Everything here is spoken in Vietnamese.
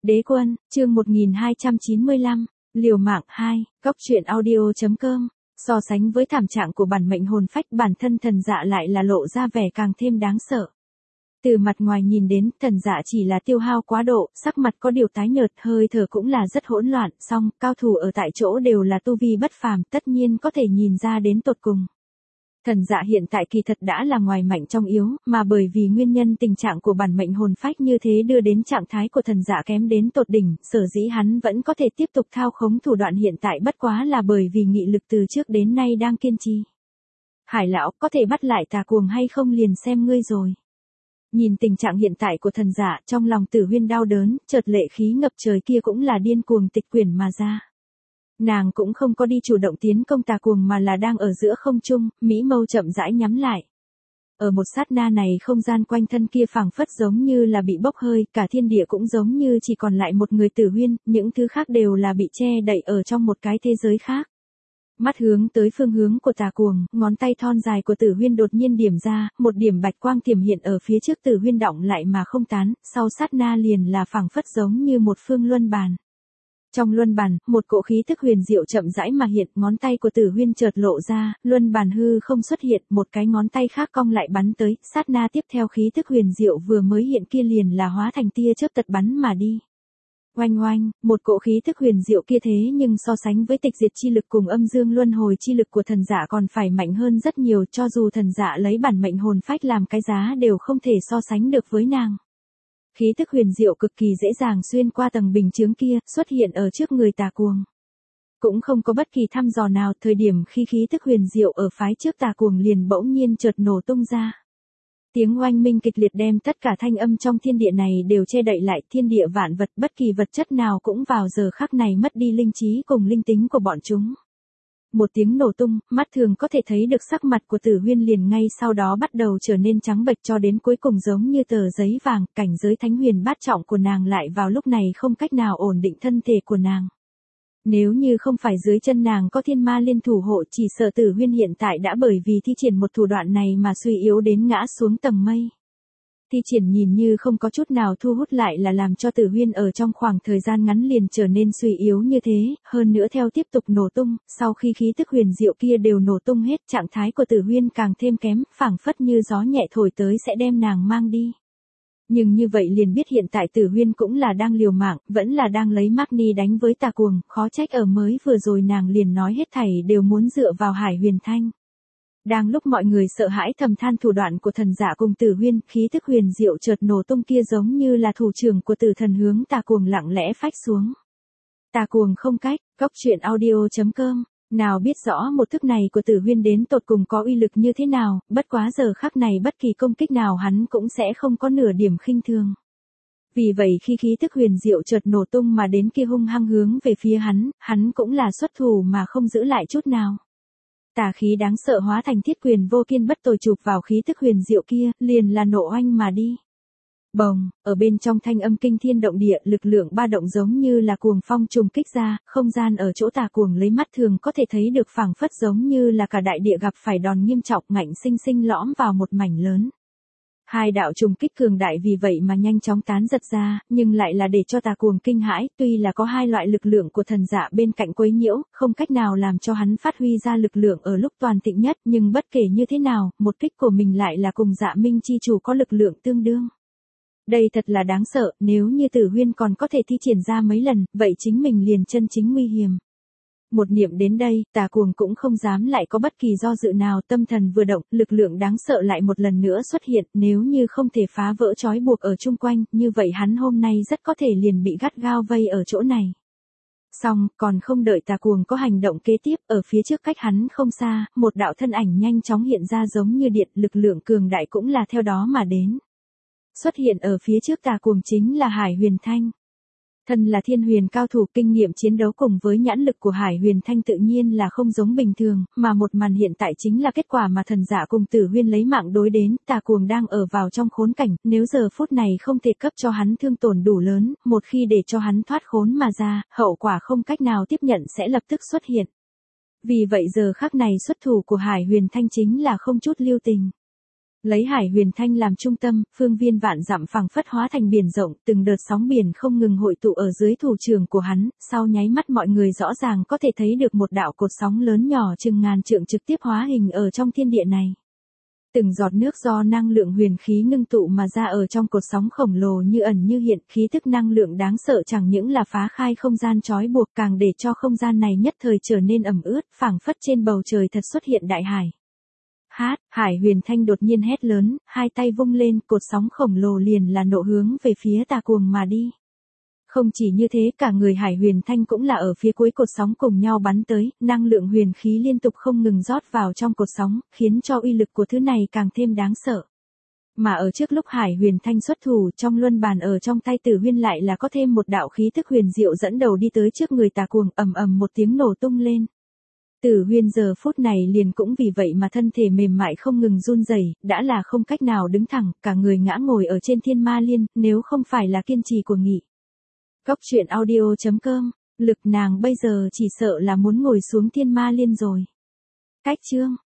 Đế quân, chương 1295, liều mạng 2, góc truyện audio.com. So sánh với thảm trạng của bản mệnh hồn phách, bản thân thần dạ lại là lộ ra vẻ càng thêm đáng sợ. Từ mặt ngoài nhìn đến, thần dạ chỉ là tiêu hao quá độ, sắc mặt có điều tái nhợt, hơi thở cũng là rất hỗn loạn, song cao thủ ở tại chỗ đều là tu vi bất phàm, tất nhiên có thể nhìn ra đến tột cùng. Thần dạ hiện tại kỳ thật đã là ngoài mạnh trong yếu, mà bởi vì nguyên nhân tình trạng của bản mệnh hồn phách như thế đưa đến trạng thái của thần dạ kém đến tột đỉnh, sở dĩ hắn vẫn có thể tiếp tục thao khống thủ đoạn hiện tại bất quá là bởi vì nghị lực từ trước đến nay đang kiên trì. Hải lão, có thể bắt lại tà cuồng hay không liền xem ngươi rồi. Nhìn tình trạng hiện tại của thần dạ, trong lòng Tử Huyên đau đớn, chợt lệ khí ngập trời kia cũng là điên cuồng tịch quyển mà ra. Nàng cũng không có đi chủ động tiến công tà cuồng mà là đang ở giữa không trung, mỹ mâu chậm rãi nhắm lại. Ở một sát na này không gian quanh thân kia phảng phất giống như là bị bốc hơi, cả thiên địa cũng giống như chỉ còn lại một người Tử Huyên, những thứ khác đều là bị che đậy ở trong một cái thế giới khác. Mắt hướng tới phương hướng của tà cuồng, ngón tay thon dài của Tử Huyên đột nhiên điểm ra, một điểm bạch quang tiềm hiện ở phía trước Tử Huyên đọng lại mà không tán, sau sát na liền là phảng phất giống như một phương luân bàn. Trong luân bàn, một cỗ khí thức huyền diệu chậm rãi mà hiện, ngón tay của Tử Huyên chợt lộ ra, luân bàn hư không xuất hiện, một cái ngón tay khác cong lại bắn tới, sát na tiếp theo khí thức huyền diệu vừa mới hiện kia liền là hóa thành tia chớp tật bắn mà đi. Oanh oanh, một cỗ khí thức huyền diệu kia thế nhưng so sánh với tịch diệt chi lực cùng âm dương luân hồi chi lực của thần dạ còn phải mạnh hơn rất nhiều, cho dù thần dạ lấy bản mệnh hồn phách làm cái giá đều không thể so sánh được với nàng. Khí thức huyền diệu cực kỳ dễ dàng xuyên qua tầng bình chướng kia, xuất hiện ở trước người tà cuồng. Cũng không có bất kỳ thăm dò nào, thời điểm khi khí thức huyền diệu ở phái trước tà cuồng liền bỗng nhiên chợt nổ tung ra. Tiếng oanh minh kịch liệt đem tất cả thanh âm trong thiên địa này đều che đậy lại, thiên địa vạn vật, bất kỳ vật chất nào cũng vào giờ khắc này mất đi linh trí cùng linh tính của bọn chúng. Một tiếng nổ tung, mắt thường có thể thấy được sắc mặt của Tử Huyên liền ngay sau đó bắt đầu trở nên trắng bệch cho đến cuối cùng giống như tờ giấy vàng, cảnh giới thánh huyền bát trọng của nàng lại vào lúc này không cách nào ổn định thân thể của nàng. Nếu như không phải dưới chân nàng có thiên ma liên thủ hộ, chỉ sợ Tử Huyên hiện tại đã bởi vì thi triển một thủ đoạn này mà suy yếu đến ngã xuống tầng mây. Thi triển nhìn như không có chút nào thu hút lại là làm cho Tử Huyên ở trong khoảng thời gian ngắn liền trở nên suy yếu như thế, hơn nữa theo tiếp tục nổ tung, sau khi khí tức huyền diệu kia đều nổ tung hết, trạng thái của Tử Huyên càng thêm kém, phảng phất như gió nhẹ thổi tới sẽ đem nàng mang đi. Nhưng như vậy liền biết hiện tại Tử Huyên cũng là đang liều mạng, vẫn là đang lấy Magni đánh với tà cuồng, khó trách ở mới vừa rồi nàng liền nói hết thảy đều muốn dựa vào Hải Huyền Thanh. Đang lúc mọi người sợ hãi thầm than thủ đoạn của thần dạ cùng Tử Huyên, khí thức huyền diệu chợt nổ tung kia giống như là thủ trưởng của Tử Thần hướng tà cuồng lặng lẽ phách xuống. Tà cuồng không cách, góc truyện audio.com. Nào biết rõ một thức này của Tử Huyên đến tột cùng có uy lực như thế nào, bất quá giờ khắc này bất kỳ công kích nào hắn cũng sẽ không có nửa điểm khinh thường. Vì vậy khi khí thức huyền diệu chợt nổ tung mà đến kia hung hăng hướng về phía hắn cũng là xuất thủ mà không giữ lại chút nào. Tà khí đáng sợ hóa thành thiết quyền vô kiên bất tồi chụp vào khí thức huyền diệu kia, liền là nổ oanh mà đi. Bồng, ở bên trong thanh âm kinh thiên động địa, lực lượng ba động giống như là cuồng phong trùng kích ra, không gian ở chỗ tà cuồng lấy mắt thường có thể thấy được phảng phất giống như là cả đại địa gặp phải đòn nghiêm trọng, ngạnh sinh sinh lõm vào một mảnh lớn. Hai đạo trùng kích cường đại vì vậy mà nhanh chóng tán giật ra, nhưng lại là để cho tà cuồng kinh hãi, tuy là có hai loại lực lượng của thần dạ bên cạnh quấy nhiễu, không cách nào làm cho hắn phát huy ra lực lượng ở lúc toàn thịnh nhất, nhưng bất kể như thế nào, một kích của mình lại là cùng Dạ Minh chi chủ có lực lượng tương đương. Đây thật là đáng sợ, nếu như Tử Huyên còn có thể thi triển ra mấy lần, vậy chính mình liền chân chính nguy hiểm. Một niệm đến đây, tà cuồng cũng không dám lại có bất kỳ do dự nào, tâm thần vừa động, lực lượng đáng sợ lại một lần nữa xuất hiện, nếu như không thể phá vỡ trói buộc ở chung quanh, như vậy hắn hôm nay rất có thể liền bị gắt gao vây ở chỗ này. Xong, còn không đợi tà cuồng có hành động kế tiếp, ở phía trước cách hắn không xa, một đạo thân ảnh nhanh chóng hiện ra giống như điện, lực lượng cường đại cũng là theo đó mà đến. Xuất hiện ở phía trước tà cuồng chính là Hải Huyền Thanh. Thân là thiên huyền cao thủ, kinh nghiệm chiến đấu cùng với nhãn lực của Hải Huyền Thanh tự nhiên là không giống bình thường, mà một màn hiện tại chính là kết quả mà thần dạ cùng Tử Huyên lấy mạng đối đến, tà cuồng đang ở vào trong khốn cảnh, nếu giờ phút này không thể cấp cho hắn thương tổn đủ lớn, một khi để cho hắn thoát khốn mà ra, hậu quả không cách nào tiếp nhận sẽ lập tức xuất hiện. Vì vậy giờ khắc này xuất thủ của Hải Huyền Thanh chính là không chút lưu tình. Lấy Hải Huyền Thanh làm trung tâm, phương viên vạn dặm phẳng phất hóa thành biển rộng, từng đợt sóng biển không ngừng hội tụ ở dưới thủ trưởng của hắn, sau nháy mắt mọi người rõ ràng có thể thấy được một đạo cột sóng lớn nhỏ chừng ngàn trượng trực tiếp hóa hình ở trong thiên địa này. Từng giọt nước do năng lượng huyền khí ngưng tụ mà ra ở trong cột sóng khổng lồ như ẩn như hiện, khí thức năng lượng đáng sợ chẳng những là phá khai không gian trói buộc càng để cho không gian này nhất thời trở nên ẩm ướt, phảng phất trên bầu trời thật xuất hiện đại hải. Hải Huyền Thanh đột nhiên hét lớn, hai tay vung lên, cột sóng khổng lồ liền là nộ hướng về phía Tà Cuồng mà đi. Không chỉ như thế, cả người Hải Huyền Thanh cũng là ở phía cuối cột sóng cùng nhau bắn tới, năng lượng huyền khí liên tục không ngừng rót vào trong cột sóng, khiến cho uy lực của thứ này càng thêm đáng sợ. Mà ở trước lúc Hải Huyền Thanh xuất thủ, trong luân bàn ở trong tay Tử Huyên lại là có thêm một đạo khí thức huyền diệu dẫn đầu đi tới trước người Tà Cuồng, ầm ầm một tiếng nổ tung lên. Tử Huyên giờ phút này liền cũng vì vậy mà thân thể mềm mại không ngừng run rẩy, đã là không cách nào đứng thẳng, cả người ngã ngồi ở trên Thiên Ma Liên, nếu không phải là kiên trì của Nghị. Góc truyện audio.com, lực nàng bây giờ chỉ sợ là muốn ngồi xuống Thiên Ma Liên rồi. Cách chương